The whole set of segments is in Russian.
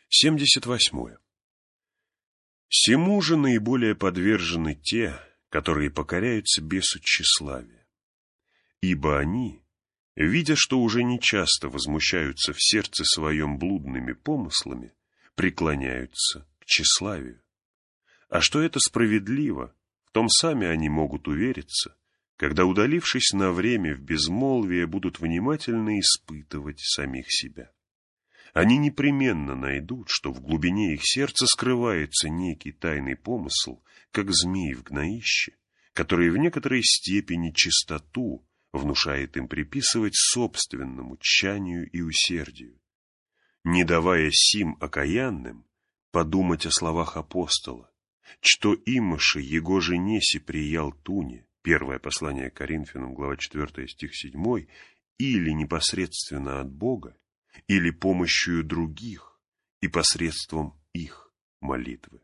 78. Сему же наиболее подвержены те, которые покоряются бесу тщеславия. Ибо они, видя, что уже нечасто возмущаются в сердце своем блудными помыслами, преклоняются к тщеславию. А что это справедливо, в том сами они могут увериться, когда, удалившись на время в безмолвие, будут внимательно испытывать самих себя. Они непременно найдут, что в глубине их сердца скрывается некий тайный помысл, как змей в гноище, который в некоторой степени чистоту внушает им приписывать собственному тщанию и усердию, не давая сим окаянным подумать о словах апостола, что имаше его женеси приял туне, первое послание к Коринфянам, глава 4, стих 7, или непосредственно от Бога, или помощью других и посредством их молитвы.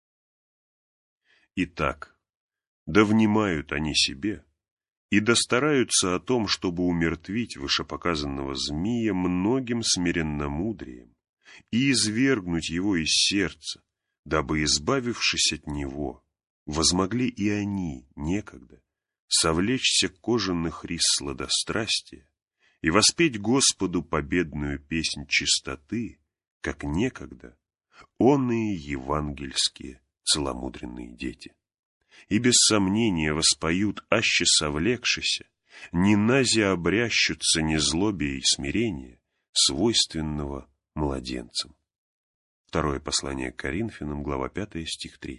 Итак, да внимают они себе и да стараются о том, чтобы умертвить вышепоказанного змея многим смиренномудрием и извергнуть его из сердца, дабы, избавившись от него, возмогли и они некогда совлечься кожаных рис сладострастия и воспеть Господу победную песнь чистоты, как некогда оные евангельские целомудренные дети. И без сомнения воспоют аще совлекшися, ни назе обрящутся незлобия и смирения, свойственного младенцам. Второе послание к Коринфянам, глава 5, стих 3.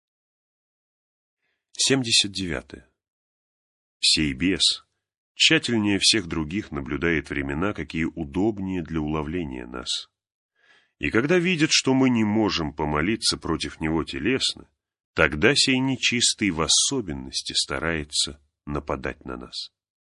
79. Сей бес тщательнее всех других наблюдает времена, какие удобнее для уловления нас. И когда видит, что мы не можем помолиться против него телесно, тогда сей нечистый в особенности старается нападать на нас.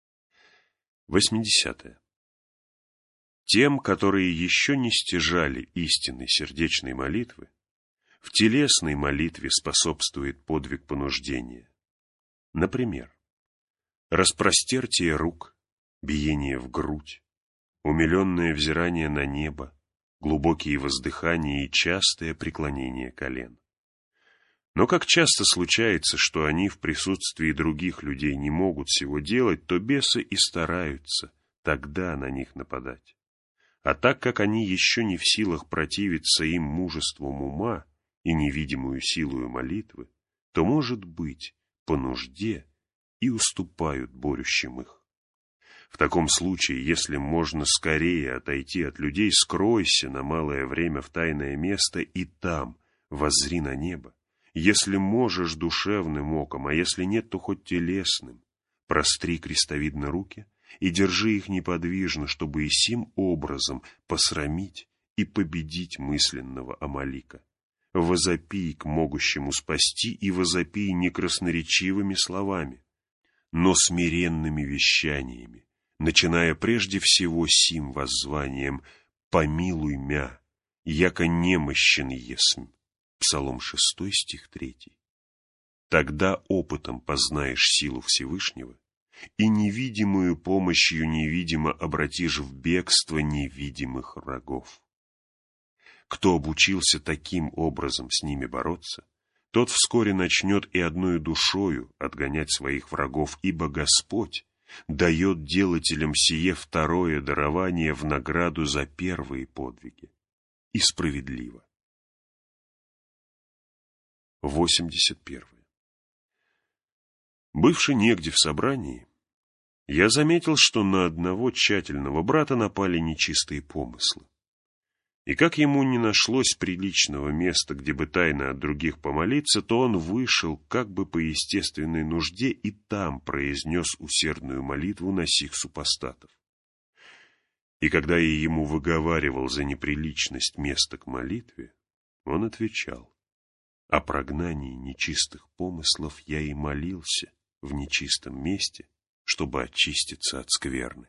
80. Тем, которые еще не стяжали истинной сердечной молитвы, в телесной молитве способствует подвиг понуждения. Например, распростертие рук, биение в грудь, умиленное взирание на небо, глубокие воздыхания и частое преклонение колен. Но как часто случается, что они в присутствии других людей не могут сего делать, то бесы и стараются тогда на них нападать. А так как они еще не в силах противиться им мужеством ума и невидимую силою молитвы, то, может быть, по нужде и уступают борющим их. В таком случае, если можно скорее отойти от людей, скройся на малое время в тайное место и там воззри на небо. Если можешь душевным оком, а если нет, то хоть телесным, простри крестовидно руки и держи их неподвижно, чтобы и сим образом посрамить и победить мысленного Амалика. Возопий к могущему спасти и возопий не красноречивыми словами, но смиренными вещаниями, начиная прежде всего сим воззванием «Помилуй мя, яко немощен есмь». Псалом 6, стих 3. Тогда опытом познаешь силу Всевышнего, и невидимую помощью невидимо обратишь в бегство невидимых врагов. Кто обучился таким образом с ними бороться, тот вскоре начнет и одною душою отгонять своих врагов, ибо Господь дает делателям сие второе дарование в награду за первые подвиги. И справедливо. 81. Бывши негде в собрании, я заметил, что на одного тщательного брата напали нечистые помыслы. И как ему не нашлось приличного места, где бы тайно от других помолиться, то он вышел как бы по естественной нужде и там произнес усердную молитву на сих супостатов. И когда я ему выговаривал за неприличность места к молитве, он отвечал: о прогнании нечистых помыслов я и молился в нечистом месте, чтобы очиститься от скверны.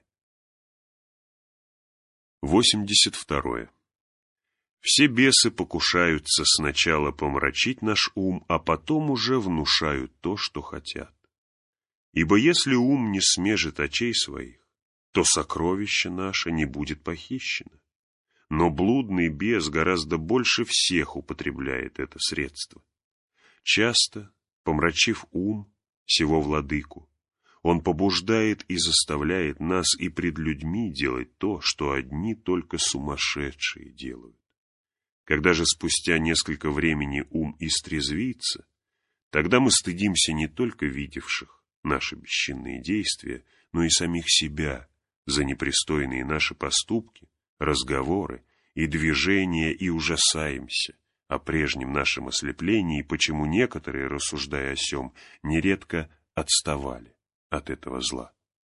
82. Все бесы покушаются сначала помрачить наш ум, а потом уже внушают то, что хотят. Ибо если ум не смежит очей своих, то сокровище наше не будет похищено. но блудный бес гораздо больше всех употребляет это средство. Часто, помрачив ум сего владыку, он побуждает и заставляет нас и пред людьми делать то, что одни только сумасшедшие делают. Когда же спустя несколько времени ум истрезвится, тогда мы стыдимся не только видевших наши бесчинные действия, но и самих себя за непристойные наши поступки, разговоры и движения, и ужасаемся о прежнем нашем ослеплении, почему некоторые, рассуждая о сем, нередко отставали от этого зла.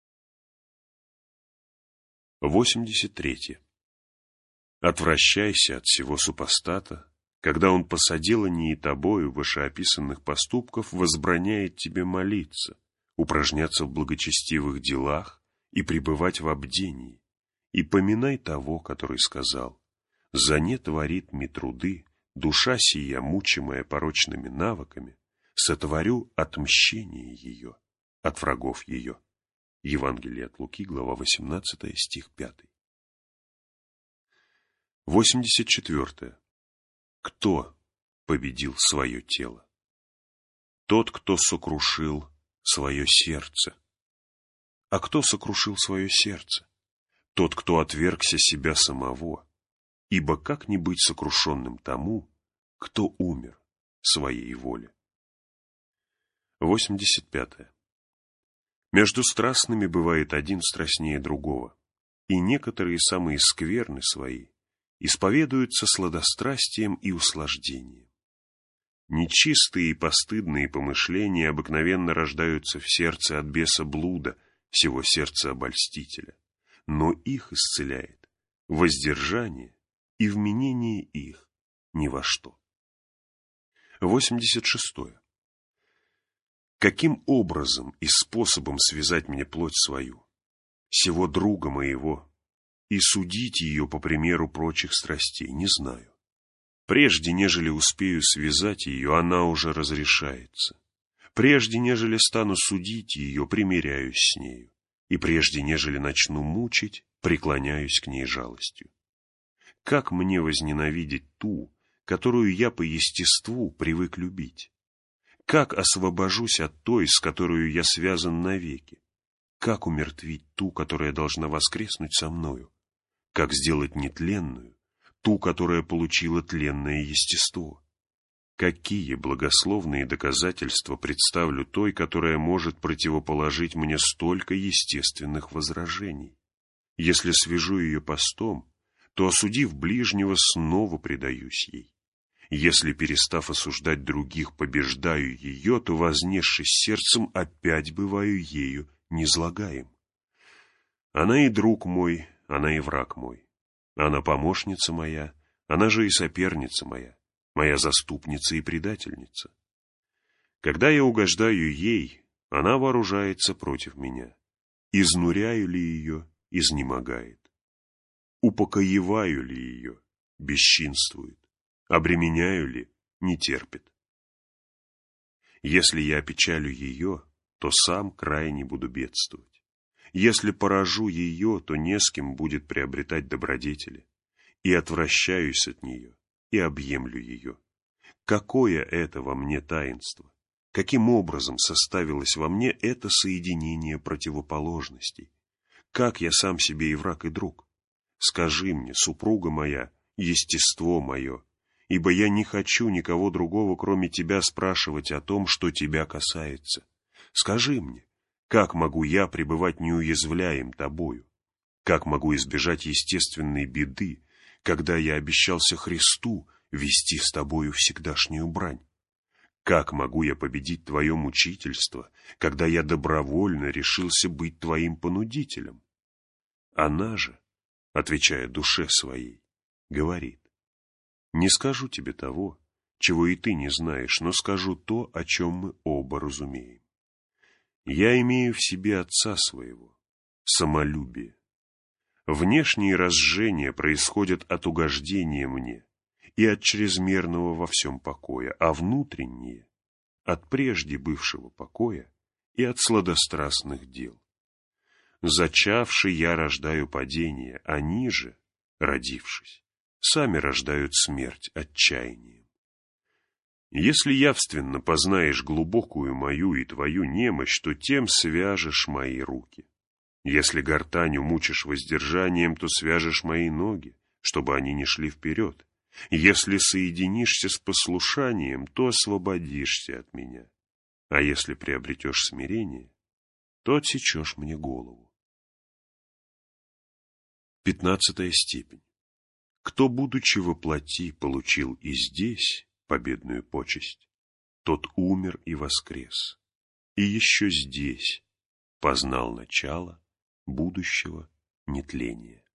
83. Отвращайся от всего супостата, когда он по соделании тобою вышеописанных поступков возбраняет тебе молиться, упражняться в благочестивых делах и пребывать в обдении, и поминай того, который сказал: «За не творит ми труды, душа сия, мучимая порочными навыками, сотворю отмщение ее от врагов ее». Евангелие от Луки, глава 18, стих 5. 84. Кто победил свое тело? Тот, кто сокрушил свое сердце. А кто сокрушил свое сердце? Тот, кто отвергся себя самого. Ибо как не быть сокрушенным тому, кто умер своей воле? 85. Между страстными бывает один страстнее другого, и некоторые самые скверны свои исповедуются сладострастием и услаждением. Нечистые и постыдные помышления обыкновенно рождаются в сердце от беса блуда, всего сердца обольстителя, но их исцеляет воздержание и вменение их ни во что. 86. Каким образом и способом связать мне плоть свою, сего друга моего, и судить ее по примеру прочих страстей, не знаю. Прежде, нежели успею связать ее, она уже разрешается. Прежде, нежели стану судить ее, примиряюсь с нею. И прежде, нежели начну мучить, преклоняюсь к ней жалостью. Как мне возненавидеть ту, которую я по естеству привык любить? Как освобожусь от той, с которой я связан навеки? Как умертвить ту, которая должна воскреснуть со мною? Как сделать нетленную ту, которая получила тленное естество? Какие благословные доказательства представлю той, которая может противоположить мне столько естественных возражений? Если свяжу ее постом, то, осудив ближнего, снова предаюсь ей. Если, перестав осуждать других, побеждаю ее, то, вознесшись сердцем, опять бываю ею низлагаем. Она и друг мой, она и враг мой. Она помощница моя, она же и соперница моя, моя заступница и предательница. Когда я угождаю ей, она вооружается против меня. Изнуряю ли ее, изнемогает. Упокоеваю ли ее, бесчинствует. Обременяю ли, не терпит. Если я опечалю ее, то сам крайне буду бедствовать. Если поражу ее, то не с кем будет приобретать добродетели. И отвращаюсь от нее, и объемлю ее. Какое это во мне таинство? Каким образом составилось во мне это соединение противоположностей? Как я сам себе и враг, и друг? Скажи мне, супруга моя, естество мое, ибо я не хочу никого другого, кроме тебя, спрашивать о том, что тебя касается. Скажи мне, как могу я пребывать неуязвляем тобою? Как могу избежать естественной беды, когда я обещался Христу вести с тобою всегдашнюю брань? Как могу я победить твое мучительство, когда я добровольно решился быть твоим понудителем? Она же, отвечая душе своей, говорит: не скажу тебе того, чего и ты не знаешь, но скажу то, о чем мы оба разумеем. Я имею в себе отца своего, самолюбие. Внешние разжения происходят от угождения мне и от чрезмерного во всем покоя, а внутренние — от прежде бывшего покоя и от сладострастных дел. Зачавши, я рождаю падение, они же, родившись, сами рождают смерть отчаянием. Если явственно познаешь глубокую мою и твою немощь, то тем свяжешь мои руки. Если гортань умучишь воздержанием, то свяжешь мои ноги, чтобы они не шли вперед. Если соединишься с послушанием, то освободишься от меня. А если приобретешь смирение, то отсечешь мне голову. 15-я степень. Кто, будучи во плоти, получил и здесь победную почесть, тот умер и воскрес, и еще здесь познал начало будущего нетления.